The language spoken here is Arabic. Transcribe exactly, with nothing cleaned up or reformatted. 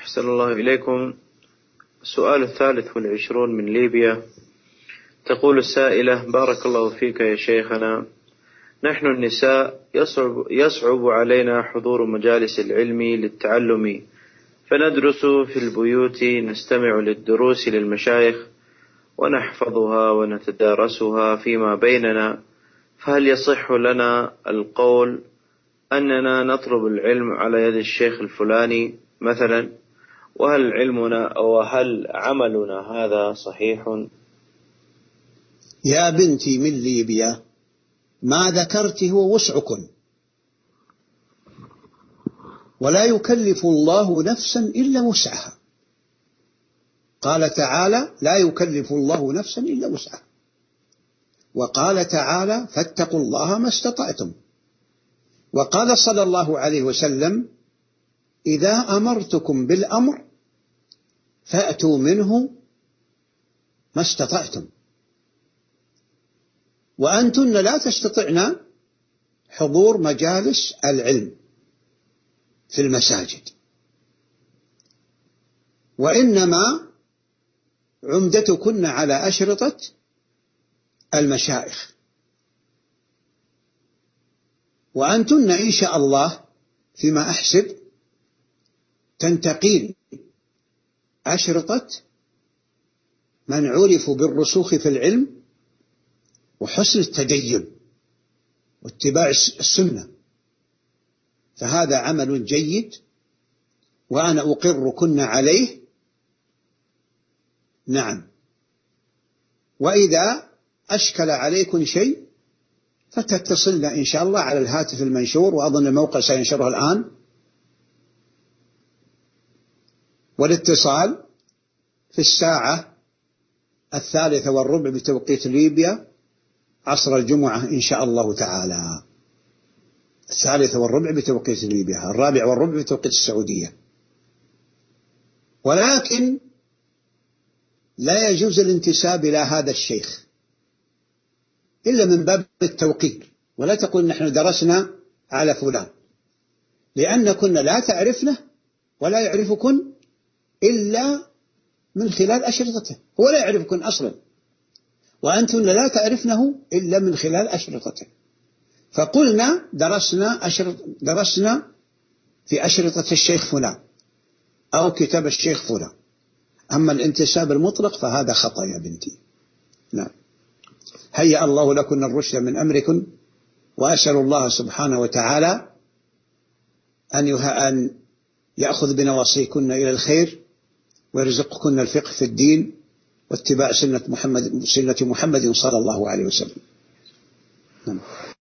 أحسن الله إليكم. السؤال الثالث والعشرون من ليبيا. تقول السائلة: بارك الله فيك يا شيخنا، نحن النساء يصعب, يصعب علينا حضور مجالس العلم للتعلم، فندرس في البيوت، نستمع للدروس للمشايخ ونحفظها ونتدارسها فيما بيننا، فهل يصح لنا القول أننا نطلب العلم على يد الشيخ الفلاني مثلا؟ وهل علمنا أو هل عملنا هذا صحيح؟ يا بنتي من ليبيا، ما ذكرت هو وسعكم، ولا يكلف الله نفسا إلا وسعها. قال تعالى: لا يكلف الله نفسا إلا وسعها. وقال تعالى: فاتقوا الله ما استطعتم. وقال صلى الله عليه وسلم: إذا أمرتكم بالأمر فأتوا منه ما استطعتم. وأنتن لا تستطعن حضور مجالس العلم في المساجد، وإنما عمدتكن على أشرطة المشايخ. وأنتن إن شاء الله فيما أحسب تنتقين أشرطة من عرفوا بالرسوخ في العلم وحسن التدين واتباع السنة، فهذا عمل جيد وأنا أقركن عليه. نعم. وإذا أشكل عليكم شيء فتتصلن إن شاء الله على الهاتف المنشور، وأظن الموقع سينشره الآن. والاتصال في الساعة الثالثة والربع بتوقيت ليبيا عصر الجمعة إن شاء الله تعالى. الثالثة والربع بتوقيت ليبيا، الرابع والربع بتوقيت السعودية. ولكن لا يجوز الانتساب إلى هذا الشيخ إلا من باب التوقير، ولا تقول نحن درسنا على فلان، لأنكن لا تعرفنه ولا يعرفكن إلا من خلال أشرطته، هو لا يعرفكن أصلا، وأنتن لا تعرفنه إلا من خلال أشرطته. فقلنا درسنا أشرط درسنا في أشرطة الشيخ فلان أو كتاب الشيخ فلان. أما الانتساب المطلق فهذا خطأ يا بنتي. نعم. هيأ الله لكن الرشد من أمركن، وأسأل الله سبحانه وتعالى أن أن يأخذ بنواصيكن إلى الخير، ويرزقكن الفقه في الدين واتباع سنة محمد سنة محمد صلى الله عليه وسلم. نعم.